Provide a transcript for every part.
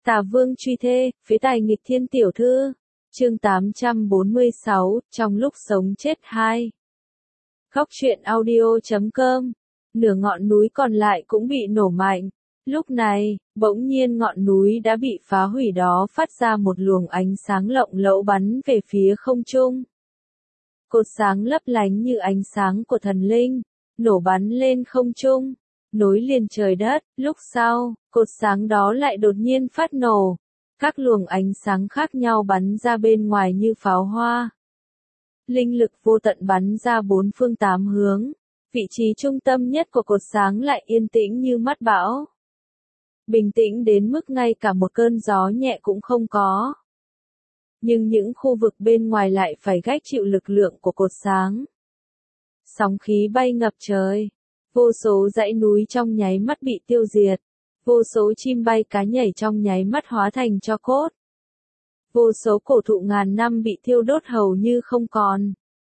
Tà Vương truy thê, phế tài nghịch thiên tiểu thư. Chương 846, trong lúc sống chết 2. Góc truyện audio.com. Nửa ngọn núi còn lại cũng bị nổ mạnh. Lúc này, bỗng nhiên ngọn núi đã bị phá hủy đó phát ra một luồng ánh sáng lộng lẫy bắn về phía không trung. Cột sáng lấp lánh như ánh sáng của thần linh, nổ bắn lên không trung, nối liền trời đất. Lúc sau, cột sáng đó lại đột nhiên phát nổ. Các luồng ánh sáng khác nhau bắn ra bên ngoài như pháo hoa. Linh lực vô tận bắn ra bốn phương tám hướng. Vị trí trung tâm nhất của cột sáng lại yên tĩnh như mắt bão. Bình tĩnh đến mức ngay cả một cơn gió nhẹ cũng không có. Nhưng những khu vực bên ngoài lại phải gánh chịu lực lượng của cột sáng. Sóng khí bay ngập trời. Vô số dãy núi trong nháy mắt bị tiêu diệt. Vô số chim bay cá nhảy trong nháy mắt hóa thành tro cốt. Vô số cổ thụ ngàn năm bị thiêu đốt hầu như không còn.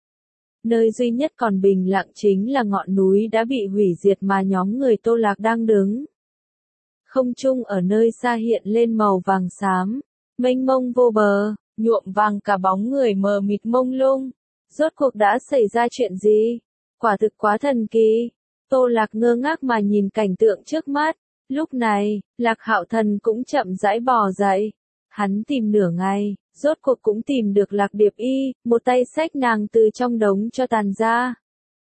Nơi duy nhất còn bình lặng chính là ngọn núi đã bị hủy diệt mà nhóm người Tô Lạc đang đứng. Không trung ở nơi xa hiện lên màu vàng xám, mênh mông vô bờ, nhuộm vàng cả bóng người mờ mịt mông lung. Rốt cuộc đã xảy ra chuyện gì? Quả thực quá thần kỳ. Tô Lạc ngơ ngác mà nhìn cảnh tượng trước mắt. Lúc này, Lạc Hạo Thần cũng chậm rãi bò dậy. Hắn tìm nửa ngày, rốt cuộc cũng tìm được Lạc Điệp Y, một tay xách nàng từ trong đống cho tàn ra.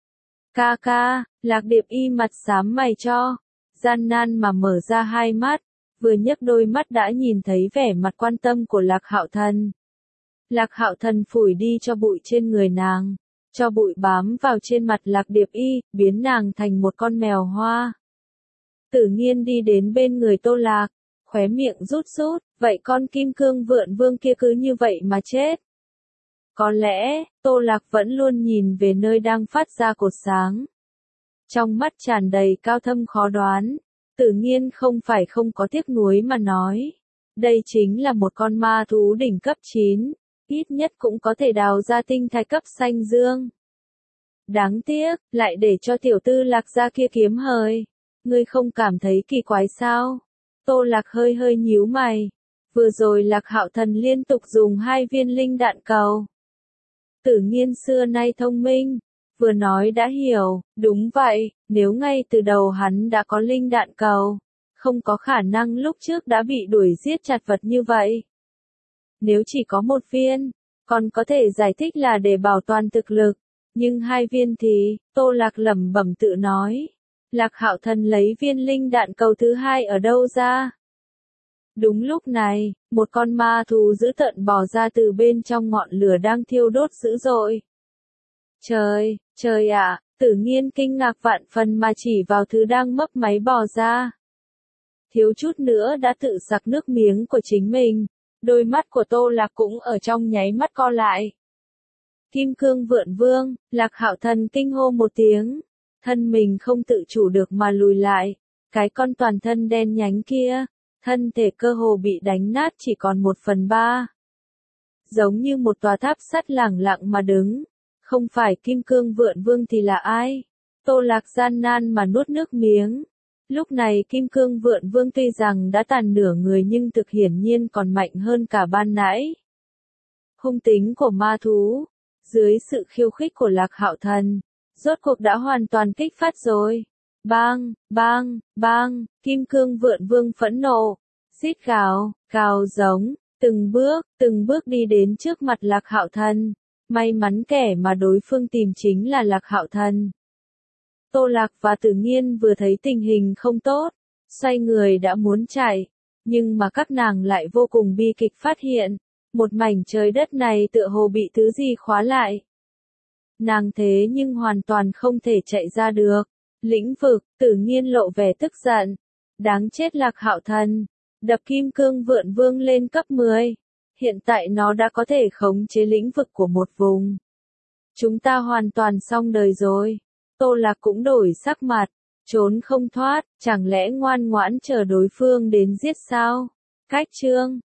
Ca ca, Lạc Điệp Y mặt xám mày cho, gian nan mà mở ra hai mắt, vừa nhấc đôi mắt đã nhìn thấy vẻ mặt quan tâm của Lạc Hạo Thần. Lạc Hạo Thần phủi đi cho bụi trên người nàng, cho bụi bám vào trên mặt Lạc Điệp Y, biến nàng thành một con mèo hoa. Tử Nghiên đi đến bên người Tô Lạc, khóe miệng rút rút, vậy con kim cương vượn vương kia cứ như vậy mà chết. Có lẽ, Tô Lạc vẫn luôn nhìn về nơi đang phát ra cột sáng. Trong mắt tràn đầy cao thâm khó đoán, Tử Nghiên không phải không có tiếc nuối mà nói. Đây chính là một con ma thú đỉnh cấp 9, ít nhất cũng có thể đào ra tinh thạch cấp xanh dương. Đáng tiếc, lại để cho tiểu tư Lạc gia kia kiếm hời. Ngươi không cảm thấy kỳ quái sao? Tô Lạc hơi hơi nhíu mày. Vừa rồi Lạc Hạo Thần liên tục dùng 2 viên linh đạn cầu. Tử Nghiên xưa nay thông minh, vừa nói đã hiểu, đúng vậy, nếu ngay từ đầu hắn đã có linh đạn cầu, không có khả năng lúc trước đã bị đuổi giết chặt vật như vậy. Nếu chỉ có 1 viên, còn có thể giải thích là để bảo toàn thực lực, nhưng 2 viên thì, Tô Lạc lẩm bẩm tự nói. Lạc Hạo Thần lấy viên linh đạn cầu thứ 2 ở đâu ra? Đúng lúc này, một con ma thú dữ tợn bò ra từ bên trong ngọn lửa đang thiêu đốt dữ dội. Trời ạ, Tử Nghiên kinh ngạc vạn phần mà chỉ vào thứ đang mấp máy bò ra. Thiếu chút nữa đã tự sặc nước miếng của chính mình, đôi mắt của Tô Lạc cũng ở trong nháy mắt co lại. Kim cương vượn vương, Lạc Hạo Thần kinh hô một tiếng. Thân mình không tự chủ được mà lùi lại, cái con toàn thân đen nhánh kia, thân thể cơ hồ bị đánh nát chỉ còn 1/3. Giống như một tòa tháp sắt lẳng lặng mà đứng, không phải kim cương vượn vương thì là ai? Tô Lạc gian nan mà nuốt nước miếng. Lúc này kim cương vượn vương tuy rằng đã tàn nửa người nhưng thực hiển nhiên còn mạnh hơn cả ban nãy. Hung tính của ma thú, dưới sự khiêu khích của Lạc Hạo Thần, rốt cuộc đã hoàn toàn kích phát rồi. Bang, bang, bang, kim cương vượn vương phẫn nộ, rít gào, gào giống, từng bước đi đến trước mặt Lạc Hạo Thần. May mắn kẻ mà đối phương tìm chính là Lạc Hạo Thần. Tô Lạc và Tử Nghiên vừa thấy tình hình không tốt, xoay người đã muốn chạy, nhưng mà các nàng lại vô cùng bi kịch phát hiện, một mảnh trời đất này tựa hồ bị thứ gì khóa lại. Nàng thế nhưng hoàn toàn không thể chạy ra được. Lĩnh vực, Tử Nghiên lộ vẻ tức giận. Đáng chết Lạc Hạo Thần. Đập kim cương vượn vương lên cấp 10. Hiện tại nó đã có thể khống chế lĩnh vực của một vùng. Chúng ta hoàn toàn xong đời rồi. Tô Lạc cũng đổi sắc mặt. Trốn không thoát, chẳng lẽ ngoan ngoãn chờ đối phương đến giết sao? Cách chương